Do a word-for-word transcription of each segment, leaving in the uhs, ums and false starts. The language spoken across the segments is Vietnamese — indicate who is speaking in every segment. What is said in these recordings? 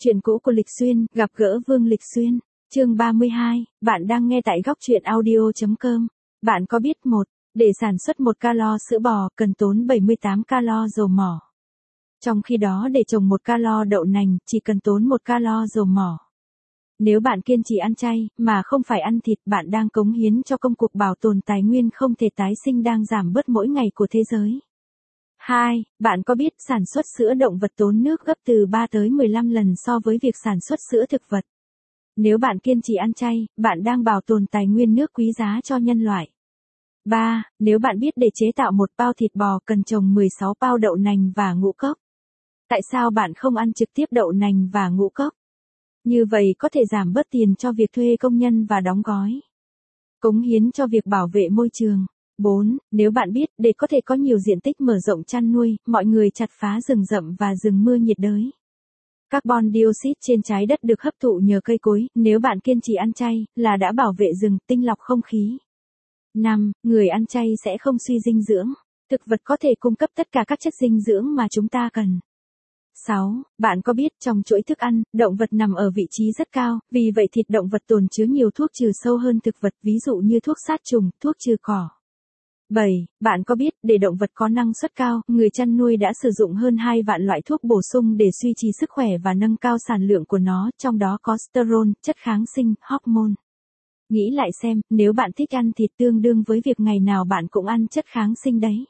Speaker 1: Chuyện cũ của Lịch Xuyên, gặp gỡ Vương Lịch Xuyên. Chương ba mươi hai, bạn đang nghe tại góc truyện audio chấm com. Bạn có biết một, để sản xuất một calo sữa bò cần tốn bảy mươi tám calo dầu mỏ. Trong khi đó để trồng một calo đậu nành chỉ cần tốn một calo dầu mỏ. Nếu bạn kiên trì ăn chay mà không phải ăn thịt, bạn đang cống hiến cho công cuộc bảo tồn tài nguyên không thể tái sinh đang giảm bớt mỗi ngày của thế giới. hai. Bạn có biết sản xuất sữa động vật tốn nước gấp từ ba tới mười lăm lần so với việc sản xuất sữa thực vật? Nếu bạn kiên trì ăn chay, bạn đang bảo tồn tài nguyên nước quý giá cho nhân loại. ba. Nếu bạn biết để chế tạo một bao thịt bò cần trồng mười sáu bao đậu nành và ngũ cốc. Tại sao bạn không ăn trực tiếp đậu nành và ngũ cốc? Như vậy có thể giảm bớt tiền cho việc thuê công nhân và đóng gói. Cống hiến cho việc bảo vệ môi trường. bốn. Nếu bạn biết để có thể có nhiều diện tích mở rộng chăn nuôi, mọi người chặt phá rừng rậm và rừng mưa nhiệt đới. Carbon dioxide trên trái đất được hấp thụ nhờ cây cối, nếu bạn kiên trì ăn chay, là đã bảo vệ rừng, tinh lọc không khí. năm. Người ăn chay sẽ không suy dinh dưỡng. Thực vật có thể cung cấp tất cả các chất dinh dưỡng mà chúng ta cần. sáu. Bạn có biết trong chuỗi thức ăn, động vật nằm ở vị trí rất cao, vì vậy thịt động vật tồn chứa nhiều thuốc trừ sâu hơn thực vật, ví dụ như thuốc sát trùng, thuốc trừ cỏ. bảy. Bạn có biết, để động vật có năng suất cao, người chăn nuôi đã sử dụng hơn hai vạn loại thuốc bổ sung để duy trì sức khỏe và nâng cao sản lượng của nó, trong đó có sterol, chất kháng sinh, hormone. Nghĩ lại xem, nếu bạn thích ăn thịt tương đương với việc ngày nào bạn cũng ăn chất kháng sinh đấy.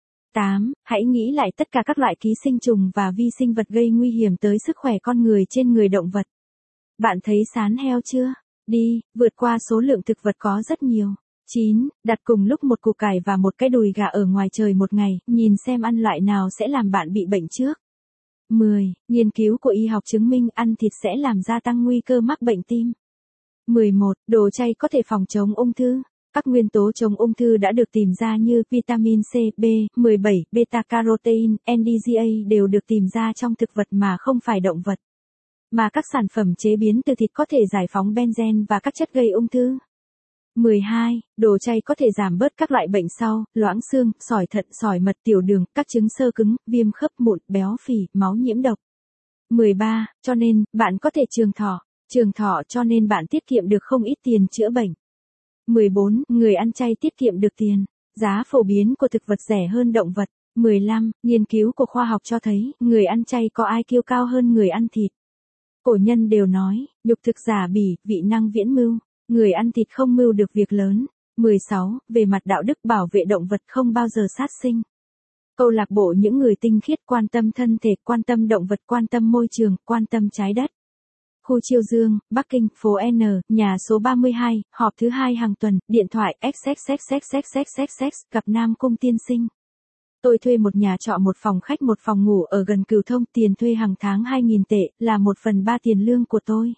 Speaker 1: tám. Hãy nghĩ lại tất cả các loại ký sinh trùng và vi sinh vật gây nguy hiểm tới sức khỏe con người trên người động vật. Bạn thấy sán heo chưa? Đi, vượt qua số lượng thực vật có rất nhiều. chín. Đặt cùng lúc một củ cải và một cái đùi gà ở ngoài trời một ngày, nhìn xem ăn loại nào sẽ làm bạn bị bệnh trước. mười. Nghiên cứu của y học chứng minh ăn thịt sẽ làm gia tăng nguy cơ mắc bệnh tim. mười một. Đồ chay có thể phòng chống ung thư. Các nguyên tố chống ung thư đã được tìm ra như vitamin C, B, mười bảy, beta-carotene, en đê giê a đều được tìm ra trong thực vật mà không phải động vật. Mà các sản phẩm chế biến từ thịt có thể giải phóng benzen và các chất gây ung thư. mười hai. Đồ chay có thể giảm bớt các loại bệnh sau, loãng xương, sỏi thận, sỏi mật, tiểu đường, các chứng xơ cứng, viêm khớp, mụn, béo phì, máu nhiễm độc. mười ba. Cho nên, bạn có thể trường thọ. Trường thọ cho nên bạn tiết kiệm được không ít tiền chữa bệnh. mười bốn. Người ăn chay tiết kiệm được tiền. Giá phổ biến của thực vật rẻ hơn động vật. mười lăm. Nghiên cứu của khoa học cho thấy, người ăn chay có i kiu cao hơn người ăn thịt. Cổ nhân đều nói, nhục thực giả bỉ, vị năng viễn mưu. Người ăn thịt không mưu được việc lớn. mười sáu. Về mặt đạo đức bảo vệ động vật không bao giờ sát sinh. Câu lạc bộ những người tinh khiết quan tâm thân thể, quan tâm động vật, quan tâm môi trường, quan tâm trái đất. Khu Chiêu Dương, Bắc Kinh, phố N, nhà số ba mươi hai, họp thứ hai hàng tuần, điện thoại ích ích ích ích ích ích ích ích, gặp Nam Cung tiên sinh. Tôi thuê một nhà trọ một phòng khách một phòng ngủ ở gần Cửu Thông, tiền thuê hàng tháng hai nghìn tệ, là một phần ba tiền lương của tôi.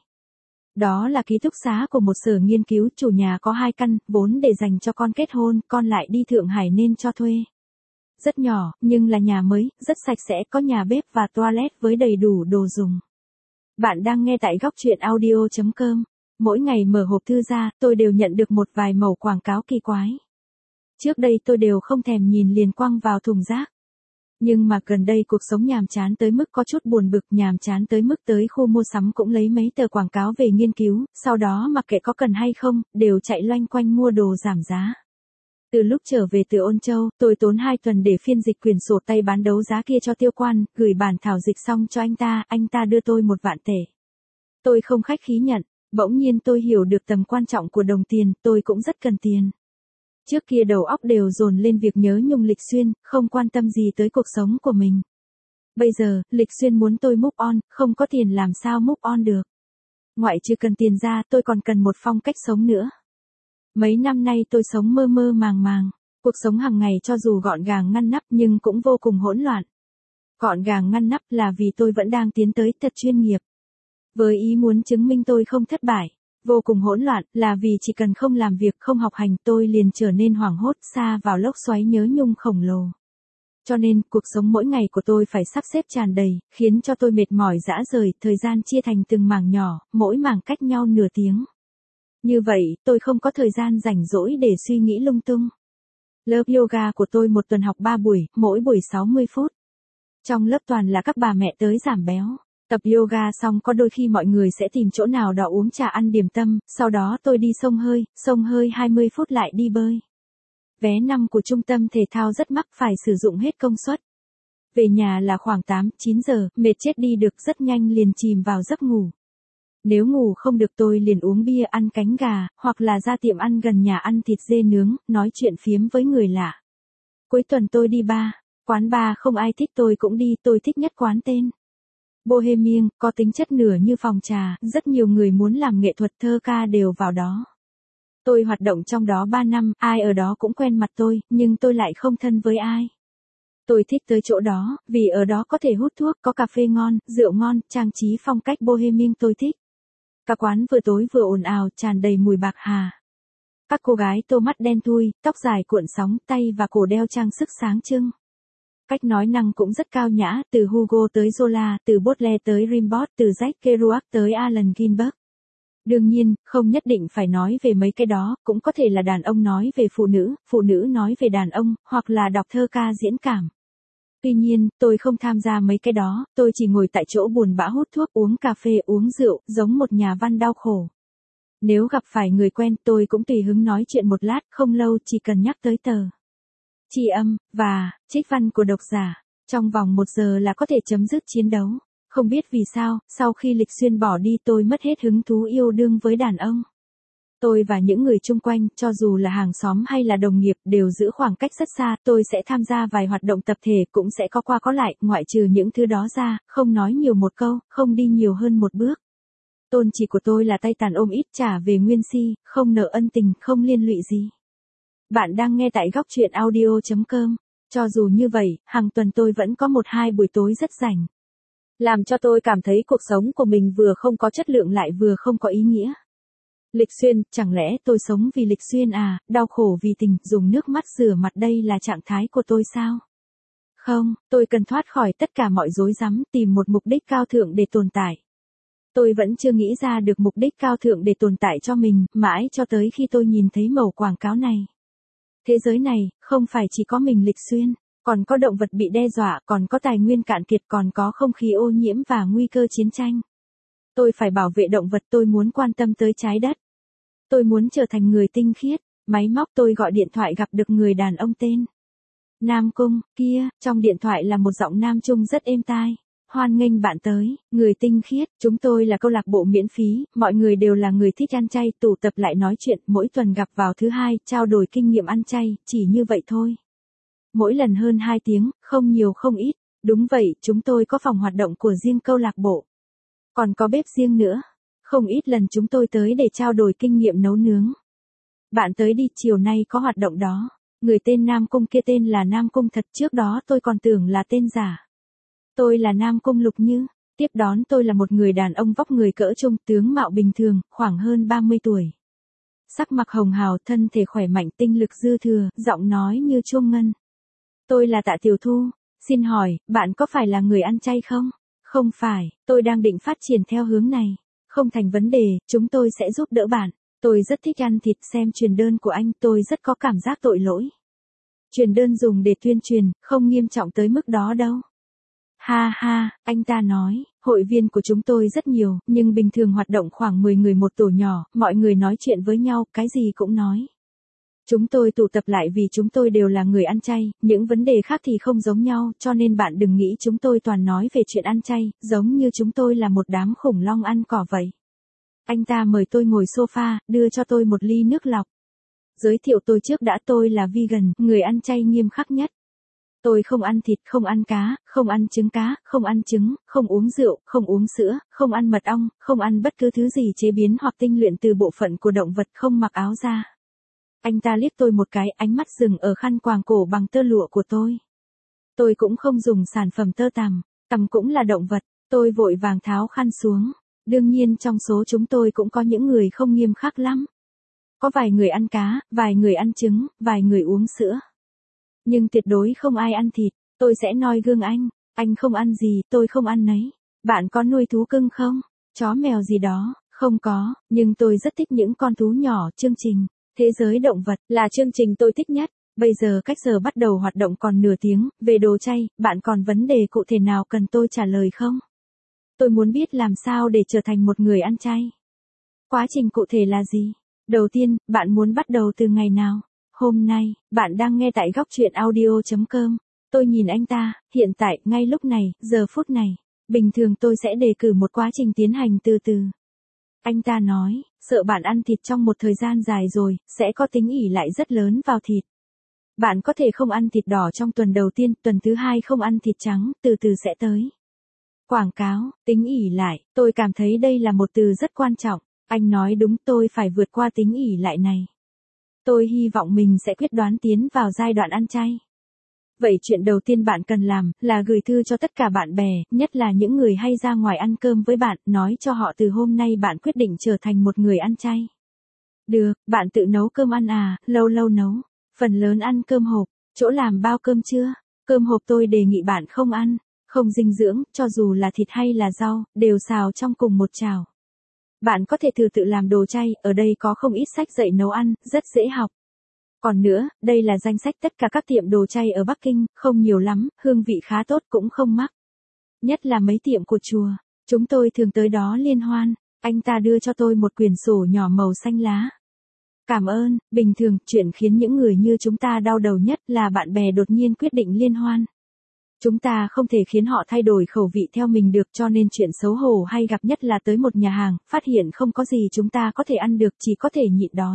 Speaker 1: Đó là ký túc xá của một sở nghiên cứu, chủ nhà có hai căn, vốn để dành cho con kết hôn, con lại đi Thượng Hải nên cho thuê. Rất nhỏ, nhưng là nhà mới, rất sạch sẽ, có nhà bếp và toilet với đầy đủ đồ dùng. Bạn đang nghe tại góc truyện audio chấm com. Mỗi ngày mở hộp thư ra, tôi đều nhận được một vài mẩu quảng cáo kỳ quái. Trước đây tôi đều không thèm nhìn liền quăng vào thùng rác. Nhưng mà gần đây cuộc sống nhàm chán tới mức có chút buồn bực, nhàm chán tới mức tới khu mua sắm cũng lấy mấy tờ quảng cáo về nghiên cứu, sau đó mặc kệ có cần hay không, đều chạy loanh quanh mua đồ giảm giá. Từ lúc trở về từ Ôn Châu, tôi tốn hai tuần để phiên dịch quyển sổ tay bán đấu giá kia cho Tiêu Quan, gửi bản thảo dịch xong cho anh ta, anh ta đưa tôi một vạn tệ. Tôi không khách khí nhận, bỗng nhiên tôi hiểu được tầm quan trọng của đồng tiền, tôi cũng rất cần tiền. Trước kia đầu óc đều dồn lên việc nhớ nhung Lịch Xuyên, không quan tâm gì tới cuộc sống của mình. Bây giờ, Lịch Xuyên muốn tôi move on, không có tiền làm sao move on được. Ngoại trừ cần tiền ra, tôi còn cần một phong cách sống nữa. Mấy năm nay tôi sống mơ mơ màng màng, cuộc sống hàng ngày cho dù gọn gàng ngăn nắp nhưng cũng vô cùng hỗn loạn. Gọn gàng ngăn nắp là vì tôi vẫn đang tiến tới thật chuyên nghiệp. Với ý muốn chứng minh tôi không thất bại. Vô cùng hỗn loạn là vì chỉ cần không làm việc, không học hành, tôi liền trở nên hoảng hốt, sa vào lốc xoáy nhớ nhung khổng lồ. Cho nên, cuộc sống mỗi ngày của tôi phải sắp xếp tràn đầy, khiến cho tôi mệt mỏi rã rời, thời gian chia thành từng mảng nhỏ, mỗi mảng cách nhau nửa tiếng. Như vậy, tôi không có thời gian rảnh rỗi để suy nghĩ lung tung. Lớp yoga của tôi một tuần học ba buổi, mỗi buổi sáu mươi phút. Trong lớp toàn là các bà mẹ tới giảm béo. Tập yoga xong có đôi khi mọi người sẽ tìm chỗ nào đó uống trà ăn điểm tâm, sau đó tôi đi xông hơi, xông hơi hai mươi phút lại đi bơi. Vé năm của trung tâm thể thao rất mắc, phải sử dụng hết công suất. Về nhà là khoảng tám, chín giờ, mệt chết đi được, rất nhanh liền chìm vào giấc ngủ. Nếu ngủ không được tôi liền uống bia, ăn cánh gà, hoặc là ra tiệm ăn gần nhà ăn thịt dê nướng, nói chuyện phiếm với người lạ. Cuối tuần tôi đi bar, quán bar không ai thích tôi cũng đi, tôi thích nhất quán tên Bohemian, có tính chất nửa như phòng trà, rất nhiều người muốn làm nghệ thuật thơ ca đều vào đó. Tôi hoạt động trong đó ba năm, ai ở đó cũng quen mặt tôi, nhưng tôi lại không thân với ai. Tôi thích tới chỗ đó, vì ở đó có thể hút thuốc, có cà phê ngon, rượu ngon, trang trí phong cách Bohemian tôi thích. Cả quán vừa tối vừa ồn ào, tràn đầy mùi bạc hà. Các cô gái tô mắt đen thui, tóc dài cuộn sóng, tay và cổ đeo trang sức sáng trưng. Cách nói năng cũng rất cao nhã, từ Hugo tới Zola, từ Baudelaire tới Rimbaud, từ Jacques Kerouac tới Allen Ginsberg. Đương nhiên, không nhất định phải nói về mấy cái đó, cũng có thể là đàn ông nói về phụ nữ, phụ nữ nói về đàn ông, hoặc là đọc thơ ca diễn cảm. Tuy nhiên, tôi không tham gia mấy cái đó, tôi chỉ ngồi tại chỗ buồn bã hút thuốc, uống cà phê, uống rượu, giống một nhà văn đau khổ. Nếu gặp phải người quen, tôi cũng tùy hứng nói chuyện một lát, không lâu, chỉ cần nhắc tới tờ tri âm và trích văn của độc giả, trong vòng một giờ là có thể chấm dứt chiến đấu. Không biết vì sao, sau khi Lịch Xuyên bỏ đi tôi mất hết hứng thú yêu đương với đàn ông. Tôi và những người chung quanh, cho dù là hàng xóm hay là đồng nghiệp, đều giữ khoảng cách rất xa, tôi sẽ tham gia vài hoạt động tập thể, cũng sẽ có qua có lại, ngoại trừ những thứ đó ra, không nói nhiều một câu, không đi nhiều hơn một bước. Tôn chỉ của tôi là tay tàn ôm ít, trả về nguyên si, không nợ ân tình, không liên lụy gì. Bạn đang nghe tại góc truyện audio chấm com. Cho dù như vậy, hàng tuần tôi vẫn có một hai buổi tối rất rảnh. Làm cho tôi cảm thấy cuộc sống của mình vừa không có chất lượng lại vừa không có ý nghĩa. Lịch Xuyên, chẳng lẽ tôi sống vì Lịch Xuyên à, đau khổ vì tình, dùng nước mắt rửa mặt đây là trạng thái của tôi sao? Không, tôi cần thoát khỏi tất cả mọi rối rắm, tìm một mục đích cao thượng để tồn tại. Tôi vẫn chưa nghĩ ra được mục đích cao thượng để tồn tại cho mình, mãi cho tới khi tôi nhìn thấy mẩu quảng cáo này. Thế giới này, không phải chỉ có mình Lịch Xuyên, còn có động vật bị đe dọa, còn có tài nguyên cạn kiệt, còn có không khí ô nhiễm và nguy cơ chiến tranh. Tôi phải bảo vệ động vật, tôi muốn quan tâm tới trái đất. Tôi muốn trở thành người tinh khiết, máy móc. Tôi gọi điện thoại gặp được người đàn ông tên Nam Cung, kia, trong điện thoại là một giọng nam trung rất êm tai. Hoan nghênh bạn tới, người tinh khiết, chúng tôi là câu lạc bộ miễn phí, mọi người đều là người thích ăn chay, tụ tập lại nói chuyện, mỗi tuần gặp vào thứ hai, trao đổi kinh nghiệm ăn chay, chỉ như vậy thôi. Mỗi lần hơn hai tiếng, không nhiều không ít. Đúng vậy, chúng tôi có phòng hoạt động của riêng câu lạc bộ. Còn có bếp riêng nữa. Không ít lần chúng tôi tới để trao đổi kinh nghiệm nấu nướng. Bạn tới đi, chiều nay có hoạt động đó. Người tên Nam Cung kia tên là Nam Cung thật, trước đó tôi còn tưởng là tên giả. Tôi là Nam Cung Lục Như. Tiếp đón tôi là một người đàn ông vóc người cỡ trung, tướng mạo bình thường, khoảng hơn ba mươi tuổi. Sắc mặt hồng hào, thân thể khỏe mạnh, tinh lực dư thừa, giọng nói như chuông ngân. Tôi là Tạ Tiểu Thu, xin hỏi, bạn có phải là người ăn chay không? Không phải, tôi đang định phát triển theo hướng này. Không thành vấn đề, chúng tôi sẽ giúp đỡ bạn. Tôi rất thích ăn thịt, xem truyền đơn của anh, tôi rất có cảm giác tội lỗi. Truyền đơn dùng để tuyên truyền, không nghiêm trọng tới mức đó đâu. Ha ha, anh ta nói, hội viên của chúng tôi rất nhiều, nhưng bình thường hoạt động khoảng mười người một tổ nhỏ, mọi người nói chuyện với nhau, cái gì cũng nói. Chúng tôi tụ tập lại vì chúng tôi đều là người ăn chay, những vấn đề khác thì không giống nhau, cho nên bạn đừng nghĩ chúng tôi toàn nói về chuyện ăn chay, giống như chúng tôi là một đám khủng long ăn cỏ vậy. Anh ta mời tôi ngồi sofa, đưa cho tôi một ly nước lọc. Giới thiệu tôi trước đã, tôi là vegan, người ăn chay nghiêm khắc nhất. Tôi không ăn thịt, không ăn cá, không ăn trứng cá, không ăn trứng, không uống rượu, không uống sữa, không ăn mật ong, không ăn bất cứ thứ gì chế biến hoặc tinh luyện từ bộ phận của động vật, không mặc áo da. Anh ta liếc tôi một cái, ánh mắt dừng ở khăn quàng cổ bằng tơ lụa của tôi. Tôi cũng không dùng sản phẩm tơ tằm, tằm cũng là động vật, tôi vội vàng tháo khăn xuống. Đương nhiên trong số chúng tôi cũng có những người không nghiêm khắc lắm. Có vài người ăn cá, vài người ăn trứng, vài người uống sữa. Nhưng tuyệt đối không ai ăn thịt, tôi sẽ noi gương anh, anh không ăn gì, tôi không ăn nấy. Bạn có nuôi thú cưng không? Chó mèo gì đó, không có, nhưng tôi rất thích những con thú nhỏ. Chương trình Thế giới động vật là chương trình tôi thích nhất. Bây giờ cách giờ bắt đầu hoạt động còn nửa tiếng, về đồ chay, bạn còn vấn đề cụ thể nào cần tôi trả lời không? Tôi muốn biết làm sao để trở thành một người ăn chay. Quá trình cụ thể là gì? Đầu tiên, bạn muốn bắt đầu từ ngày nào? Hôm nay, bạn đang nghe tại góc chuyện audio chấm com. Tôi nhìn anh ta, hiện tại, ngay lúc này, giờ phút này. Bình thường tôi sẽ đề cử một quá trình tiến hành từ từ. Anh ta nói, sợ bạn ăn thịt trong một thời gian dài rồi, sẽ có tính ỷ lại rất lớn vào thịt. Bạn có thể không ăn thịt đỏ trong tuần đầu tiên, tuần thứ hai không ăn thịt trắng, từ từ sẽ tới. Quảng cáo, tính ỷ lại, tôi cảm thấy đây là một từ rất quan trọng. Anh nói đúng, tôi phải vượt qua tính ỷ lại này. Tôi hy vọng mình sẽ quyết đoán tiến vào giai đoạn ăn chay. Vậy chuyện đầu tiên bạn cần làm là gửi thư cho tất cả bạn bè, nhất là những người hay ra ngoài ăn cơm với bạn, nói cho họ từ hôm nay bạn quyết định trở thành một người ăn chay. Được, bạn tự nấu cơm ăn à, lâu lâu nấu. Phần lớn ăn cơm hộp, chỗ làm bao cơm chưa? Cơm hộp tôi đề nghị bạn không ăn, không dinh dưỡng, cho dù là thịt hay là rau, đều xào trong cùng một chảo. Bạn có thể thử tự làm đồ chay, ở đây có không ít sách dạy nấu ăn, rất dễ học. Còn nữa, đây là danh sách tất cả các tiệm đồ chay ở Bắc Kinh, không nhiều lắm, hương vị khá tốt cũng không mắc. Nhất là mấy tiệm của chùa, chúng tôi thường tới đó liên hoan. Anh ta đưa cho tôi một quyển sổ nhỏ màu xanh lá. Cảm ơn, bình thường, chuyện khiến những người như chúng ta đau đầu nhất là bạn bè đột nhiên quyết định liên hoan. Chúng ta không thể khiến họ thay đổi khẩu vị theo mình được, cho nên chuyện xấu hổ hay gặp nhất là tới một nhà hàng, phát hiện không có gì chúng ta có thể ăn được, chỉ có thể nhịn đói.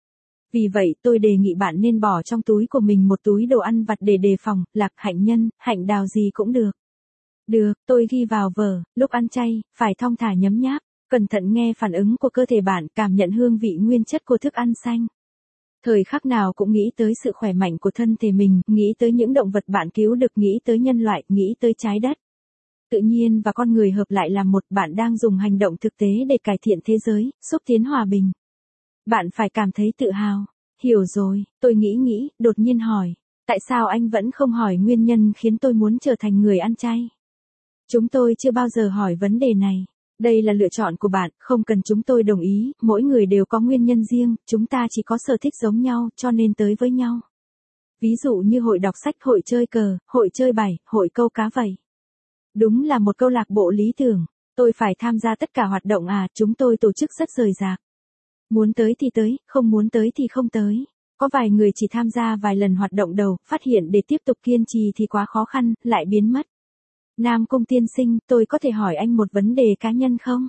Speaker 1: Vì vậy tôi đề nghị bạn nên bỏ trong túi của mình một túi đồ ăn vặt để đề phòng, lạc, hạnh nhân, hạnh đào gì cũng được. Được, tôi ghi vào vở, lúc ăn chay, phải thong thả nhấm nháp, cẩn thận nghe phản ứng của cơ thể bạn, cảm nhận hương vị nguyên chất của thức ăn xanh. Thời khắc nào cũng nghĩ tới sự khỏe mạnh của thân thể mình, nghĩ tới những động vật bạn cứu được, nghĩ tới nhân loại, nghĩ tới trái đất. Tự nhiên và con người hợp lại làm một, bạn đang dùng hành động thực tế để cải thiện thế giới, xúc tiến hòa bình. Bạn phải cảm thấy tự hào. Hiểu rồi, tôi nghĩ nghĩ, đột nhiên hỏi. Tại sao anh vẫn không hỏi nguyên nhân khiến tôi muốn trở thành người ăn chay? Chúng tôi chưa bao giờ hỏi vấn đề này. Đây là lựa chọn của bạn, không cần chúng tôi đồng ý, mỗi người đều có nguyên nhân riêng, chúng ta chỉ có sở thích giống nhau, cho nên tới với nhau. Ví dụ như hội đọc sách, hội chơi cờ, hội chơi bài, hội câu cá vậy. Đúng là một câu lạc bộ lý tưởng. Tôi phải tham gia tất cả hoạt động à, chúng tôi tổ chức rất rời rạc. Muốn tới thì tới, không muốn tới thì không tới. Có vài người chỉ tham gia vài lần hoạt động đầu, phát hiện để tiếp tục kiên trì thì quá khó khăn, lại biến mất. Nam Cung tiên sinh, tôi có thể hỏi anh một vấn đề cá nhân không?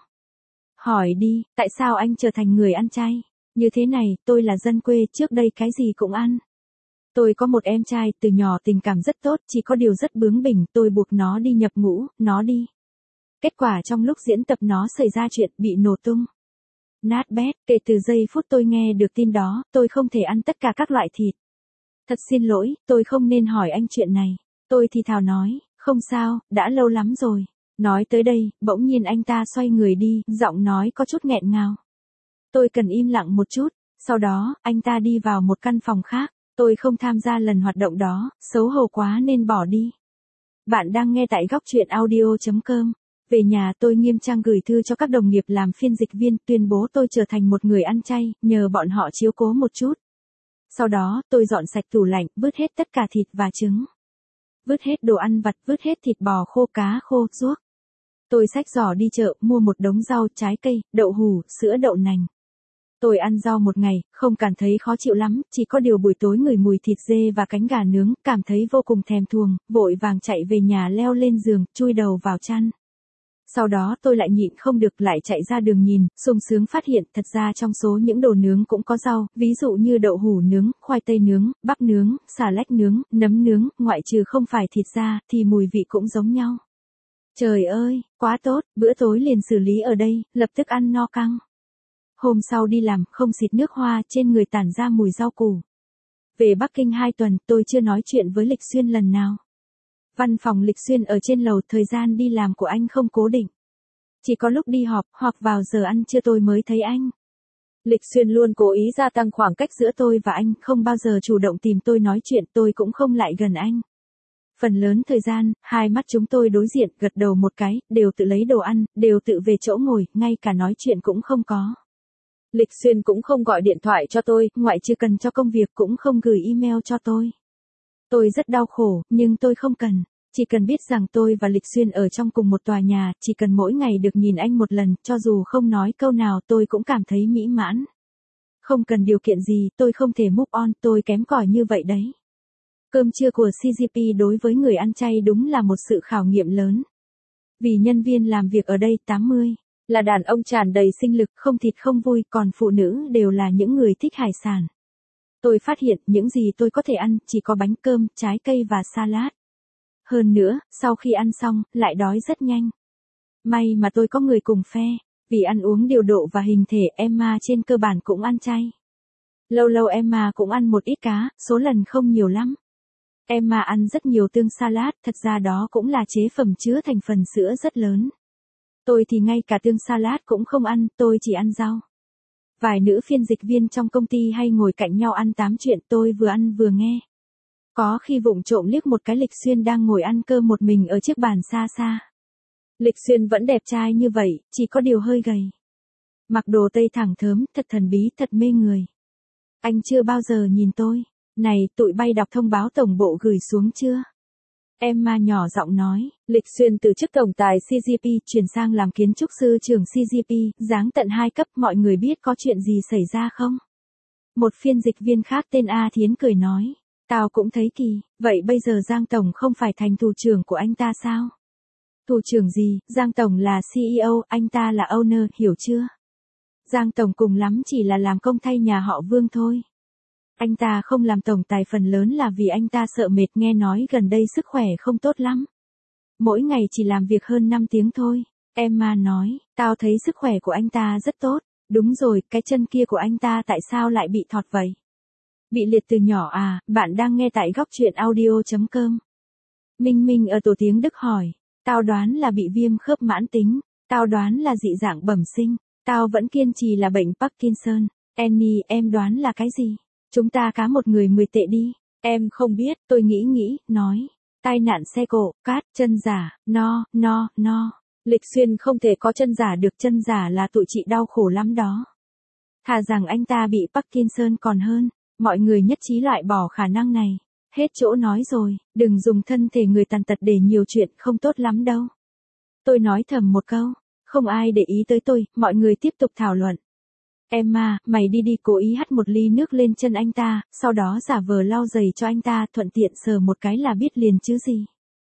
Speaker 1: Hỏi đi, tại sao anh trở thành người ăn chay? Như thế này, tôi là dân quê, trước đây cái gì cũng ăn. Tôi có một em trai, từ nhỏ tình cảm rất tốt, chỉ có điều rất bướng bỉnh, tôi buộc nó đi nhập ngũ, nó đi. Kết quả trong lúc diễn tập nó xảy ra chuyện, bị nổ tung. Nát bét, kể từ giây phút tôi nghe được tin đó, tôi không thể ăn tất cả các loại thịt. Thật xin lỗi, tôi không nên hỏi anh chuyện này. Tôi thì thào nói, không sao, đã lâu lắm rồi. Nói tới đây, bỗng nhiên anh ta xoay người đi, giọng nói có chút nghẹn ngào. Tôi cần im lặng một chút, sau đó, anh ta đi vào một căn phòng khác. Tôi không tham gia lần hoạt động đó, xấu hổ quá nên bỏ đi. Bạn đang nghe tại góc chuyện audio chấm com. Về nhà tôi nghiêm trang gửi thư cho các đồng nghiệp làm phiên dịch viên, tuyên bố tôi trở thành một người ăn chay, nhờ bọn họ chiếu cố một chút. Sau đó, tôi dọn sạch tủ lạnh, vứt hết tất cả thịt và trứng. Vứt hết đồ ăn vặt, vứt hết thịt bò khô, cá khô, ruốc. Tôi xách giỏ đi chợ, mua một đống rau, trái cây, đậu hủ, sữa đậu nành. Tôi ăn rau một ngày, không cảm thấy khó chịu lắm, chỉ có điều buổi tối ngửi mùi thịt dê và cánh gà nướng, cảm thấy vô cùng thèm thuồng, vội vàng chạy về nhà leo lên giường, chui đầu vào chăn. Sau đó tôi lại nhịn không được, lại chạy ra đường nhìn, sung sướng phát hiện thật ra trong số những đồ nướng cũng có rau, ví dụ như đậu hủ nướng, khoai tây nướng, bắp nướng, xà lách nướng, nấm nướng, ngoại trừ không phải thịt ra, thì mùi vị cũng giống nhau. Trời ơi, quá tốt, bữa tối liền xử lý ở đây, lập tức ăn no căng. Hôm sau đi làm, không xịt nước hoa, trên người tản ra mùi rau củ. Về Bắc Kinh hai tuần, tôi chưa nói chuyện với Lịch Xuyên lần nào. Văn phòng Lịch Xuyên ở trên lầu, thời gian đi làm của anh không cố định. Chỉ có lúc đi họp, hoặc vào giờ ăn trưa tôi mới thấy anh. Lịch Xuyên luôn cố ý gia tăng khoảng cách giữa tôi và anh, không bao giờ chủ động tìm tôi nói chuyện, tôi cũng không lại gần anh. Phần lớn thời gian, hai mắt chúng tôi đối diện, gật đầu một cái, đều tự lấy đồ ăn, đều tự về chỗ ngồi, ngay cả nói chuyện cũng không có. Lịch Xuyên cũng không gọi điện thoại cho tôi, ngoại trừ cần cho công việc, cũng không gửi email cho tôi. Tôi rất đau khổ, nhưng tôi không cần. Chỉ cần biết rằng tôi và Lịch Xuyên ở trong cùng một tòa nhà, chỉ cần mỗi ngày được nhìn anh một lần, cho dù không nói câu nào tôi cũng cảm thấy mỹ mãn. Không cần điều kiện gì, tôi không thể move on, tôi kém cỏi như vậy đấy. Cơm trưa của xê giê pê đối với người ăn chay đúng là một sự khảo nghiệm lớn. Vì nhân viên làm việc ở đây tám mươi là đàn ông tràn đầy sinh lực, không thịt không vui, còn phụ nữ đều là những người thích hải sản. Tôi phát hiện những gì tôi có thể ăn chỉ có bánh cơm, trái cây và salad. Hơn nữa, sau khi ăn xong, lại đói rất nhanh. May mà tôi có người cùng phe, vì ăn uống điều độ và hình thể Emma trên cơ bản cũng ăn chay. Lâu lâu Emma cũng ăn một ít cá, số lần không nhiều lắm. Emma ăn rất nhiều tương salad, thật ra đó cũng là chế phẩm chứa thành phần sữa rất lớn. Tôi thì ngay cả tương salad cũng không ăn, tôi chỉ ăn rau. Vài nữ phiên dịch viên trong công ty hay ngồi cạnh nhau ăn tám chuyện, tôi vừa ăn vừa nghe. Có khi vụng trộm liếc một cái Lịch Xuyên đang ngồi ăn cơm một mình ở chiếc bàn xa xa. Lịch Xuyên vẫn đẹp trai như vậy, chỉ có điều hơi gầy. Mặc đồ tây thẳng thớm, thật thần bí, thật mê người. Anh chưa bao giờ nhìn tôi. Này, tụi bay đọc thông báo tổng bộ gửi xuống chưa? Emma nhỏ giọng nói, Lịch Xuyên từ chức tổng tài xê giê pê chuyển sang làm kiến trúc sư trưởng xê giê pê, giáng tận hai cấp, mọi người biết có chuyện gì xảy ra không? Một phiên dịch viên khác tên A Thiến cười nói, tao cũng thấy kỳ, vậy bây giờ Giang Tổng không phải thành thủ trưởng của anh ta sao? Thủ trưởng gì, Giang Tổng là xê e ô, anh ta là owner, hiểu chưa? Giang Tổng cùng lắm chỉ là làm công thay nhà họ Vương thôi. Anh ta không làm tổng tài phần lớn là vì anh ta sợ mệt, nghe nói gần đây sức khỏe không tốt lắm. Mỗi ngày chỉ làm việc hơn năm tiếng thôi. Emma nói, tao thấy sức khỏe của anh ta rất tốt. Đúng rồi, cái chân kia của anh ta tại sao lại bị thọt vậy? Bị liệt từ nhỏ à? Bạn đang nghe tại góc truyện audio chấm com. Minh Minh ở Tổ tiếng Đức hỏi, tao đoán là bị viêm khớp mãn tính. Tao đoán là dị dạng bẩm sinh. Tao vẫn kiên trì là bệnh Parkinson. Annie, em đoán là cái gì? Chúng ta cá một người mười tệ đi. Em không biết, tôi nghĩ nghĩ, nói. Tai nạn xe cộ, cát, chân giả, no, no, no. Lịch Xuyên không thể có chân giả được, chân giả là tụi chị đau khổ lắm đó. Thà rằng anh ta bị Parkinson còn hơn. Mọi người nhất trí loại bỏ khả năng này. Hết chỗ nói rồi, đừng dùng thân thể người tàn tật để nhiều chuyện không tốt lắm đâu. Tôi nói thầm một câu, không ai để ý tới tôi, mọi người tiếp tục thảo luận. Emma, mày đi đi, cố ý hắt một ly nước lên chân anh ta, sau đó giả vờ lau giày cho anh ta, thuận tiện sờ một cái là biết liền chứ gì.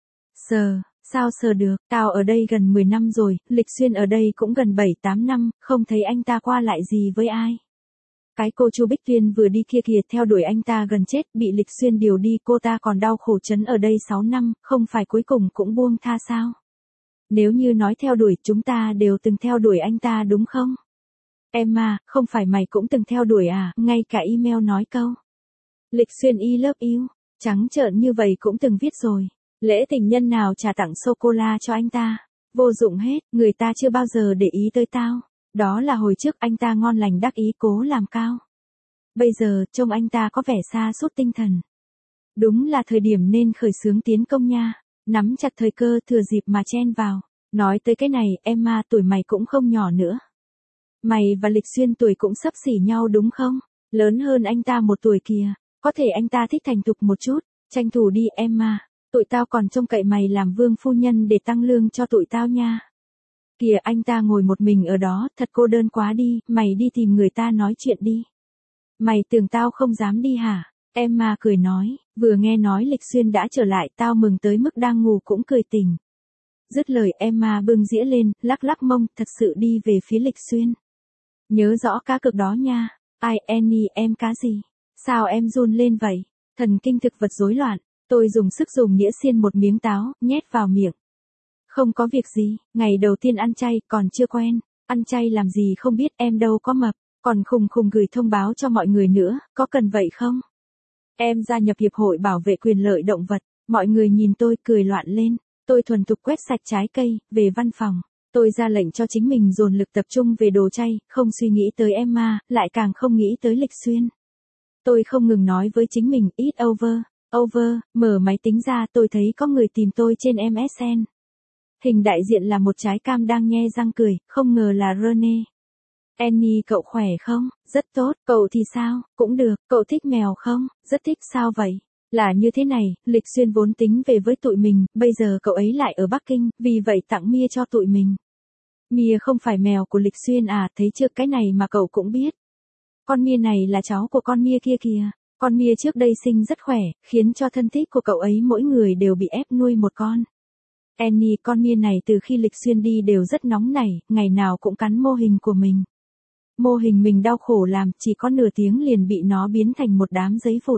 Speaker 1: Sờ, sao sờ được, tao ở đây gần mười năm rồi, Lịch Xuyên ở đây cũng gần bảy tám năm, không thấy anh ta qua lại gì với ai. Cái cô Chu Bích Tuyên vừa đi kia kìa, theo đuổi anh ta gần chết, bị Lịch Xuyên điều đi, cô ta còn đau khổ chấn ở đây sáu năm, không phải cuối cùng cũng buông tha sao? Nếu như nói theo đuổi, chúng ta đều từng theo đuổi anh ta đúng không? Emma, không phải mày cũng từng theo đuổi à, ngay cả email nói câu. Lịch Xuyên I love you, trắng trợn như vậy cũng từng viết rồi. Lễ tình nhân nào trả tặng sô-cô-la cho anh ta. Vô dụng hết, người ta chưa bao giờ để ý tới tao. Đó là hồi trước anh ta ngon lành đắc ý cố làm cao. Bây giờ, trông anh ta có vẻ sa sút tinh thần. Đúng là thời điểm nên khởi xướng tiến công nha. Nắm chặt thời cơ, thừa dịp mà chen vào. Nói tới cái này, Emma, tuổi mày cũng không nhỏ nữa. Mày và Lịch Xuyên tuổi cũng xấp xỉ nhau đúng không? Lớn hơn anh ta một tuổi kìa. Có thể anh ta thích thành thục một chút. Tranh thủ đi Emma. Tụi tao còn trông cậy mày làm vương phu nhân để tăng lương cho tụi tao nha. Kìa anh ta ngồi một mình ở đó, thật cô đơn quá đi, mày đi tìm người ta nói chuyện đi. Mày tưởng tao không dám đi hả? Emma cười nói, vừa nghe nói Lịch Xuyên đã trở lại, tao mừng tới mức đang ngủ cũng cười tỉnh. Dứt lời Emma bưng dĩa lên, lắc lắc mông, thật sự đi về phía Lịch Xuyên. Nhớ rõ cá cược đó nha. Ai Annie, em cá gì? Sao em run lên vậy? Thần kinh thực vật rối loạn. Tôi dùng sức dùng đĩa xiên một miếng táo, nhét vào miệng. Không có việc gì, ngày đầu tiên ăn chay, còn chưa quen. Ăn chay làm gì không biết, em đâu có mập. Còn khùng khùng gửi thông báo cho mọi người nữa, có cần vậy không? Em gia nhập Hiệp hội Bảo vệ quyền lợi động vật. Mọi người nhìn tôi cười loạn lên. Tôi thuần thục quét sạch trái cây, về văn phòng. Tôi ra lệnh cho chính mình dồn lực tập trung về đồ chay, không suy nghĩ tới Emma, lại càng không nghĩ tới Lịch Xuyên. Tôi không ngừng nói với chính mình, eat over, over, mở máy tính ra tôi thấy có người tìm tôi trên em ét en. Hình đại diện là một trái cam đang nhe răng cười, không ngờ là Rene. Annie, cậu khỏe không? Rất tốt, cậu thì sao? Cũng được, cậu thích mèo không? Rất thích, sao vậy? Là như thế này, Lịch Xuyên vốn tính về với tụi mình, bây giờ cậu ấy lại ở Bắc Kinh, vì vậy tặng Mia cho tụi mình. Mia không phải mèo của Lịch Xuyên à, thấy chưa, cái này mà cậu cũng biết. Con Mia này là cháu của con Mia kia kìa. Con Mia trước đây sinh rất khỏe, khiến cho thân thích của cậu ấy mỗi người đều bị ép nuôi một con. Annie, con Mia này từ khi Lịch Xuyên đi đều rất nóng nảy, ngày nào cũng cắn mô hình của mình. Mô hình mình đau khổ làm, chỉ có nửa tiếng liền bị nó biến thành một đám giấy vụn.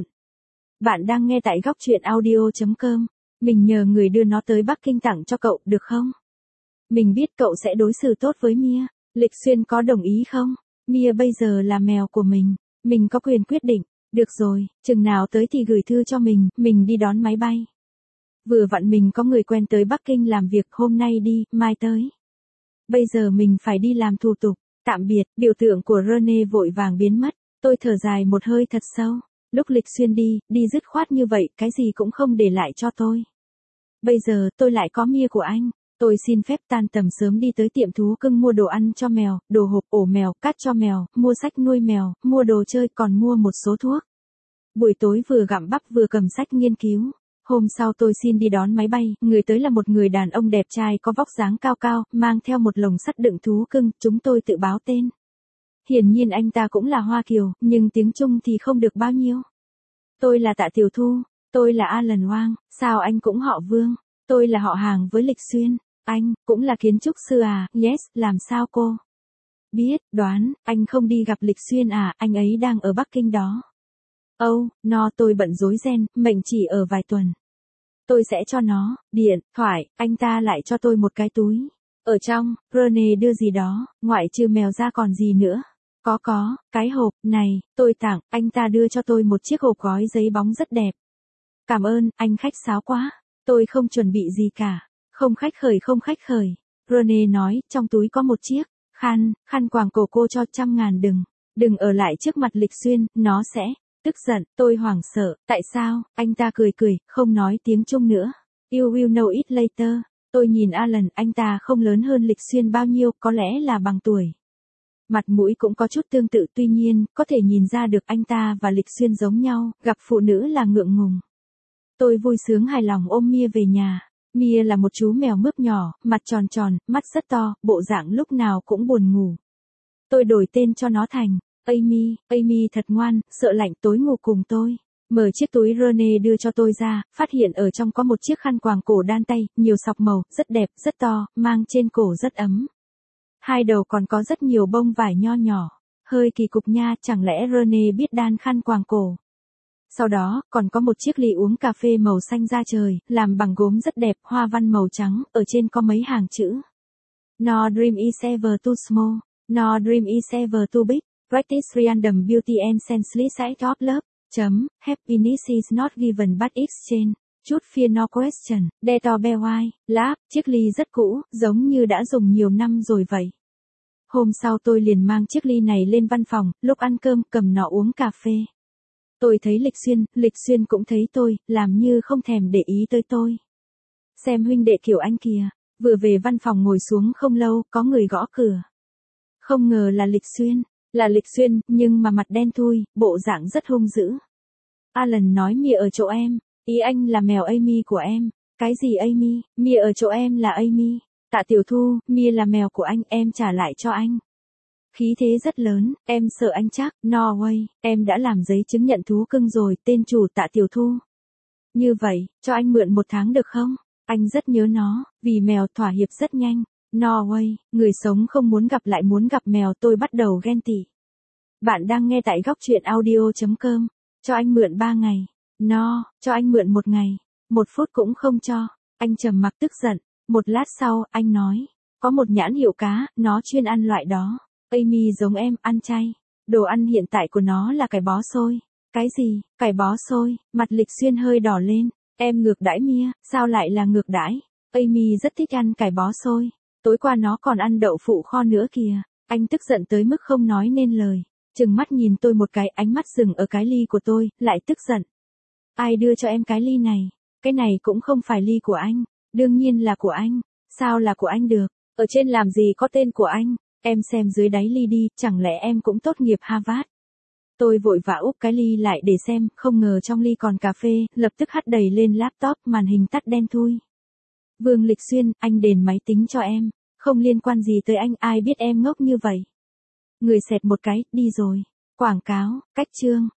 Speaker 1: Bạn đang nghe tại góc truyện audio chấm com. Mình nhờ người đưa nó tới Bắc Kinh tặng cho cậu, được không? Mình biết cậu sẽ đối xử tốt với Mia. Lịch Xuyên có đồng ý không? Mia bây giờ là mèo của mình. Mình có quyền quyết định. Được rồi, chừng nào tới thì gửi thư cho mình, mình đi đón máy bay. Vừa vặn mình có người quen tới Bắc Kinh làm việc, hôm nay đi, mai tới. Bây giờ mình phải đi làm thủ tục. Tạm biệt, biểu tượng của Rene vội vàng biến mất. Tôi thở dài một hơi thật sâu. Lúc Lịch Xuyên đi, đi dứt khoát như vậy, cái gì cũng không để lại cho tôi. Bây giờ, tôi lại có Mia của anh. Tôi xin phép tan tầm sớm đi tới tiệm thú cưng mua đồ ăn cho mèo, đồ hộp ổ mèo, cát cho mèo, mua sách nuôi mèo, mua đồ chơi, còn mua một số thuốc. Buổi tối vừa gặm bắp vừa cầm sách nghiên cứu. Hôm sau tôi xin đi đón máy bay, người tới là một người đàn ông đẹp trai có vóc dáng cao cao, mang theo một lồng sắt đựng thú cưng, chúng tôi tự báo tên. Hiển nhiên anh ta cũng là Hoa Kiều, nhưng tiếng Trung thì không được bao nhiêu. Tôi là Tạ Tiểu Thu, tôi là Alan Wang, sao anh cũng họ Vương? Tôi là họ hàng với Lịch Xuyên, anh, cũng là kiến trúc sư à, yes, làm sao cô? Biết, đoán, anh không đi gặp Lịch Xuyên à, anh ấy đang ở Bắc Kinh đó. Âu, oh, no tôi bận rối ren, mệnh chỉ ở vài tuần. Tôi sẽ cho nó, điện, thoại, anh ta lại cho tôi một cái túi. Ở trong, Rene đưa gì đó, ngoại trừ mèo ra còn gì nữa. Có có, cái hộp, này, tôi tặng, anh ta đưa cho tôi một chiếc hộp gói giấy bóng rất đẹp. Cảm ơn, anh khách sáo quá. Tôi không chuẩn bị gì cả. Không khách khởi không khách khởi. Rene nói, trong túi có một chiếc khăn, khăn quàng cổ cô cho trăm ngàn đừng. Đừng ở lại trước mặt Lịch Xuyên, nó sẽ tức giận. Tôi hoảng sợ, tại sao? Anh ta cười cười, không nói tiếng Trung nữa. You will know it later. Tôi nhìn Alan, anh ta không lớn hơn Lịch Xuyên bao nhiêu, có lẽ là bằng tuổi. Mặt mũi cũng có chút tương tự, tuy nhiên, có thể nhìn ra được anh ta và Lịch Xuyên giống nhau, gặp phụ nữ là ngượng ngùng. Tôi vui sướng hài lòng ôm Mia về nhà. Mia là một chú mèo mướp nhỏ, mặt tròn tròn, mắt rất to, bộ dạng lúc nào cũng buồn ngủ. Tôi đổi tên cho nó thành Amy. Amy thật ngoan, sợ lạnh tối ngủ cùng tôi. Mở chiếc túi Rene đưa cho tôi ra, phát hiện ở trong có một chiếc khăn quàng cổ đan tay, nhiều sọc màu, rất đẹp, rất to, mang trên cổ rất ấm. Hai đầu còn có rất nhiều bông vải nho nhỏ. Hơi kỳ cục nha, chẳng lẽ Rene biết đan khăn quàng cổ. Sau đó, còn có một chiếc ly uống cà phê màu xanh da trời, làm bằng gốm rất đẹp, hoa văn màu trắng, ở trên có mấy hàng chữ. No dream is ever too small, no dream is ever too big, practice random beauty and senseless act of love, chấm, happiness is not given but exchange, chút fear no question, deto be why, laugh, chiếc ly rất cũ, giống như đã dùng nhiều năm rồi vậy. Hôm sau tôi liền mang chiếc ly này lên văn phòng, lúc ăn cơm cầm nó uống cà phê. Tôi thấy Lịch Xuyên, Lịch Xuyên cũng thấy tôi, làm như không thèm để ý tới tôi. Xem huynh đệ kiểu anh kìa, vừa về văn phòng ngồi xuống không lâu, có người gõ cửa. Không ngờ là Lịch Xuyên, là Lịch Xuyên, nhưng mà mặt đen thui, bộ dạng rất hung dữ. Alan nói Mia ở chỗ em, ý anh là mèo Amy của em. Cái gì Amy, Mia ở chỗ em là Amy. Tạ Tiểu Thu, Mia là mèo của anh, em trả lại cho anh. Khí thế rất lớn, em sợ anh chắc, no way, em đã làm giấy chứng nhận thú cưng rồi, tên chủ Tạ Tiểu Thu. Như vậy, cho anh mượn một tháng được không? Anh rất nhớ nó, vì mèo thỏa hiệp rất nhanh. No way, người sống không muốn gặp lại muốn gặp mèo, tôi bắt đầu ghen tị. Bạn đang nghe tại góc truyện audio chấm com. Cho anh mượn ba ngày. No, cho anh mượn một ngày. Một phút cũng không cho. Anh trầm mặc tức giận. Một lát sau, anh nói. Có một nhãn hiệu cá, nó chuyên ăn loại đó. Amy giống em, ăn chay. Đồ ăn hiện tại của nó là cải bó xôi. Cái gì, cải bó xôi? Mặt Lịch Xuyên hơi đỏ lên. Em ngược đãi Mia, sao lại là ngược đãi? Amy rất thích ăn cải bó xôi. Tối qua nó còn ăn đậu phụ kho nữa kìa. Anh tức giận tới mức không nói nên lời. Chừng mắt nhìn tôi một cái, ánh mắt dừng ở cái ly của tôi, lại tức giận. Ai đưa cho em cái ly này? Cái này cũng không phải ly của anh. Đương nhiên là của anh. Sao là của anh được? Ở trên làm gì có tên của anh? Em xem dưới đáy ly đi, chẳng lẽ em cũng tốt nghiệp Harvard? Tôi vội vã úp cái ly lại để xem, không ngờ trong ly còn cà phê, lập tức hắt đầy lên laptop, màn hình tắt đen thui. Vương Lịch Xuyên, anh đền máy tính cho em, không liên quan gì tới anh, ai biết em ngốc như vậy. Người xẹt một cái, đi rồi. Quảng cáo, cách chương.